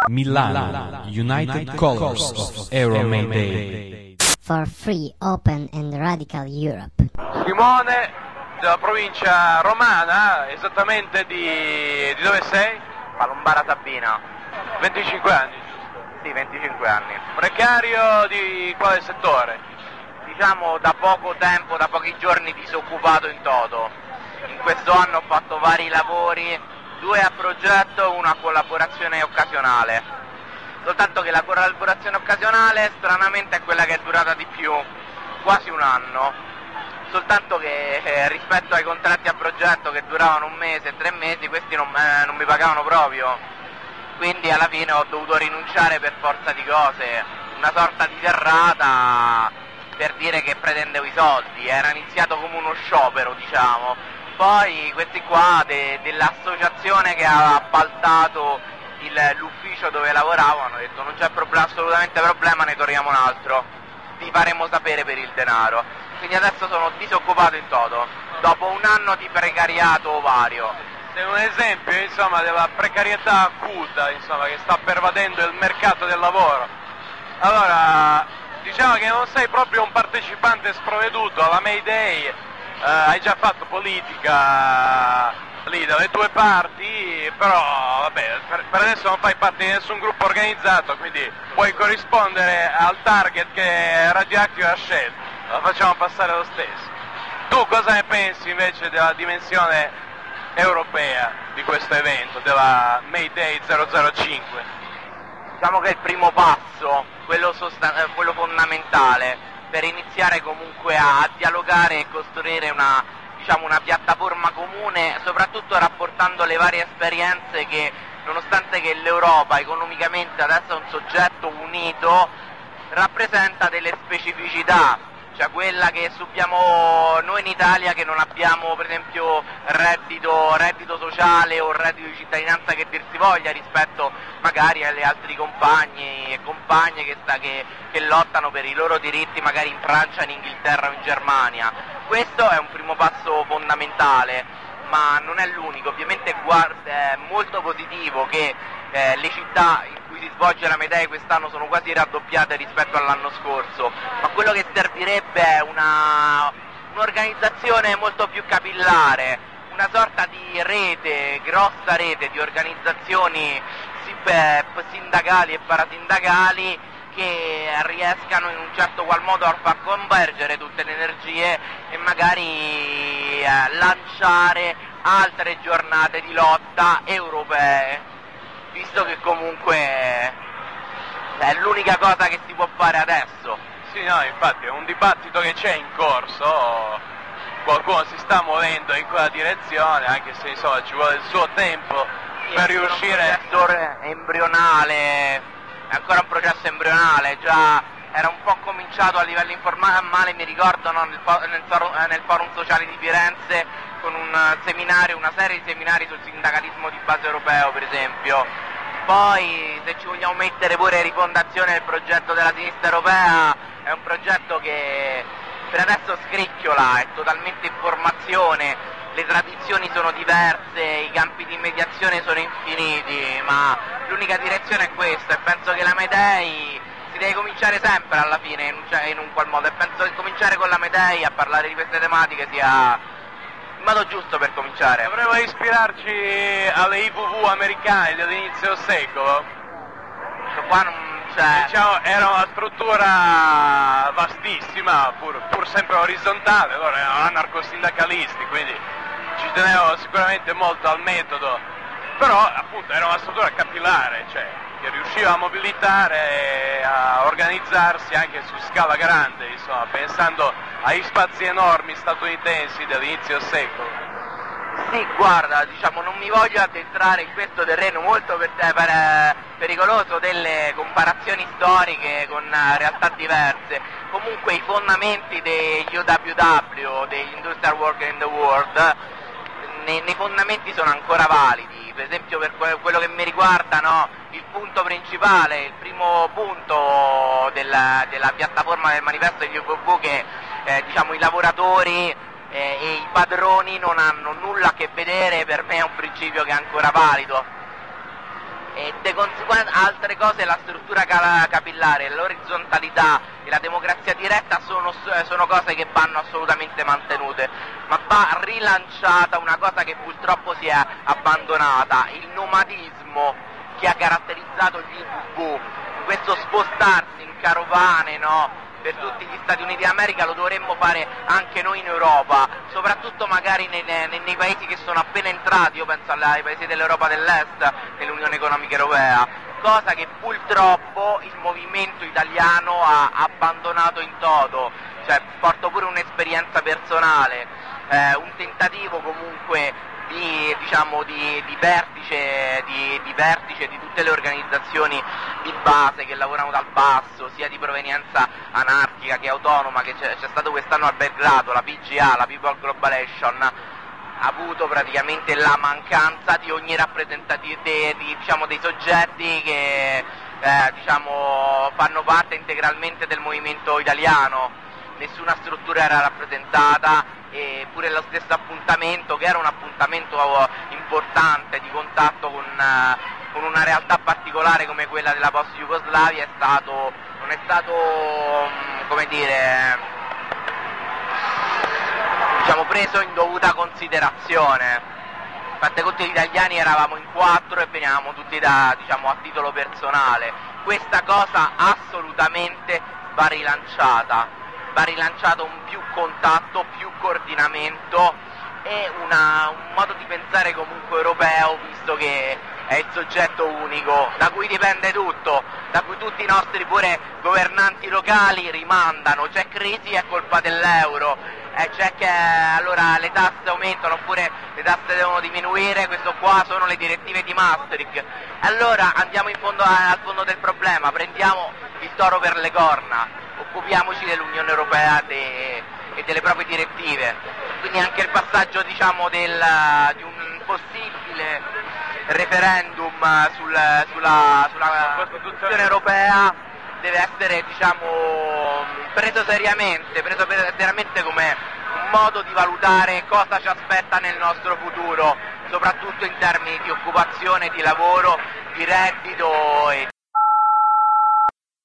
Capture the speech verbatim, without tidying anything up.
Milano, United Colors of Aero Mayday. For free, open and radical Europe. Simone, della provincia romana, esattamente di, di dove sei? Palombara Sabina. venticinque anni, giusto? Sì, venticinque anni. Precario di quale settore? Diciamo da poco tempo, da pochi giorni disoccupato in toto. In questo anno ho fatto vari lavori, due a progetto, uno a collaborazione occasionale. Soltanto che la collaborazione occasionale stranamente è quella che è durata di più, quasi un anno. Soltanto che eh, rispetto ai contratti a progetto che duravano un mese, tre mesi, questi non, eh, non mi pagavano proprio. Quindi alla fine ho dovuto rinunciare per forza di cose, una sorta di serrata per dire che pretendevo i soldi, era iniziato come uno sciopero, diciamo. Poi questi qua de, dell'associazione che ha appaltato il, l'ufficio dove lavoravo hanno detto non c'è problema, assolutamente problema, ne troviamo un altro, vi faremo sapere per il denaro. Quindi adesso sono disoccupato in toto, dopo un anno di precariato vario. Sei un esempio, insomma, della precarietà acuta, insomma, che sta pervadendo il mercato del lavoro. Allora, diciamo che non sei proprio un partecipante sprovveduto alla Mayday, eh, hai già fatto politica lì dalle tue parti, però vabbè, per, per adesso non fai parte di nessun gruppo organizzato, quindi puoi corrispondere al target che Radioactive ha scelto, la facciamo passare lo stesso. Tu cosa ne pensi invece della dimensione europea di questo evento, della Mayday zero zero cinque? Diciamo che è il primo passo, quello, sostan- quello fondamentale, per iniziare comunque a dialogare e costruire una, diciamo, una piattaforma comune, soprattutto rapportando le varie esperienze che, nonostante che l'Europa economicamente adesso è un soggetto unito, rappresenta delle specificità. Cioè quella che subiamo noi in Italia, che non abbiamo per esempio reddito, reddito sociale o reddito di cittadinanza che dir si voglia rispetto magari agli altri compagni e compagne che, sta, che, che lottano per i loro diritti magari in Francia, in Inghilterra o in Germania. Questo è un primo passo fondamentale, ma non è l'unico. Ovviamente guarda, è molto positivo che eh, le città in cui si svolge la Mayday quest'anno sono quasi raddoppiate rispetto all'anno scorso, ma quello che servirebbe è una, un'organizzazione molto più capillare, una sorta di rete, grossa rete di organizzazioni sindacali e parasindacali che riescano in un certo qual modo a far convergere tutte le energie e magari eh, lanciare altre giornate di lotta europee, visto che comunque è l'unica cosa che si può fare adesso. Sì, no, infatti è un dibattito che c'è in corso, qualcuno si sta muovendo in quella direzione, anche se insomma ci vuole il suo tempo sì, per riuscire... È un processo embrionale, è ancora un processo embrionale, già era un po' cominciato a livello informale, mi ricordo, no, nel, nel, nel forum sociale di Firenze, con un seminario, una serie di seminari sul sindacalismo di base europeo per esempio. Poi se ci vogliamo mettere pure rifondazione del progetto della sinistra europea, è un progetto che per adesso scricchiola, è totalmente in formazione, le tradizioni sono diverse, i campi di mediazione sono infiniti, ma l'unica direzione è questa e penso che la Mayday si deve cominciare sempre alla fine in un, cioè, in un qual modo, e penso che cominciare con la Mayday a parlare di queste tematiche sia il modo giusto per cominciare. Dovremmo ispirarci alle I V V americane dell'inizio secolo. Qua non c'è... Diciamo, era una struttura vastissima, pur, pur sempre orizzontale, loro erano anarcosindacalisti, quindi ci tenevano sicuramente molto al metodo, però appunto era una struttura capillare, cioè che riusciva a mobilitare e a organizzarsi anche su scala grande, insomma, pensando ai spazi enormi statunitensi dell'inizio secolo. Sì, guarda, diciamo, non mi voglio addentrare in questo terreno molto per, per, eh, pericoloso delle comparazioni storiche con uh, realtà diverse. Comunque i fondamenti degli O W W, degli Industrial Worker in the World, nei, nei fondamenti sono ancora validi. Per esempio per quello che mi riguarda, no, il punto principale, il primo punto della, della piattaforma del manifesto degli U V V che eh, diciamo, i lavoratori Eh, e i padroni non hanno nulla a che vedere, per me è un principio che è ancora valido. E de conseguenza altre cose, la struttura capillare, l'orizzontalità e la democrazia diretta sono, sono cose che vanno assolutamente mantenute, ma va rilanciata una cosa che purtroppo si è abbandonata, il nomadismo che ha caratterizzato gli I V V, questo spostarsi in carovane, no? Per tutti gli Stati Uniti d'America lo dovremmo fare anche noi in Europa, soprattutto magari nei, nei, nei paesi che sono appena entrati, io penso ai paesi dell'Europa dell'Est, nell'Unione Economica Europea, cosa che purtroppo il movimento italiano ha abbandonato in toto. Cioè, porto pure un'esperienza personale, eh, un tentativo comunque di, diciamo, di, di vertice di, di vertice di tutte le organizzazioni di base che lavorano dal basso, sia di provenienza anarchica che autonoma, che c'è, c'è stato quest'anno a Belgrado, la P G A, la People Globalization, ha avuto praticamente la mancanza di ogni rappresentatività, di, diciamo, dei soggetti che eh, diciamo, fanno parte integralmente del movimento italiano. Nessuna struttura era rappresentata, e pure lo stesso appuntamento, che era un appuntamento importante di contatto con, con una realtà particolare come quella della post-Jugoslavia, è stato, non è stato, come dire, diciamo, preso in dovuta considerazione. Fate conto, gli italiani eravamo in quattro e venivamo tutti da, diciamo, a titolo personale. Questa cosa assolutamente va rilanciata. Va rilanciato un più contatto, più coordinamento e una, un modo di pensare comunque europeo, visto che è il soggetto unico da cui dipende tutto, da cui tutti i nostri pure governanti locali rimandano. C'è crisi, è colpa dell'euro, eh, c'è che allora le tasse aumentano oppure le tasse devono diminuire, questo qua sono le direttive di Maastricht. Allora andiamo in fondo al fondo del problema, prendiamo il toro per le corna, occupiamoci dell'Unione Europea de, e delle proprie direttive. Quindi anche il passaggio, diciamo, del, di un possibile referendum sul, sulla, sulla Costituzione europea deve essere, diciamo, preso seriamente, preso seriamente come un modo di valutare cosa ci aspetta nel nostro futuro, soprattutto in termini di occupazione, di lavoro, di reddito e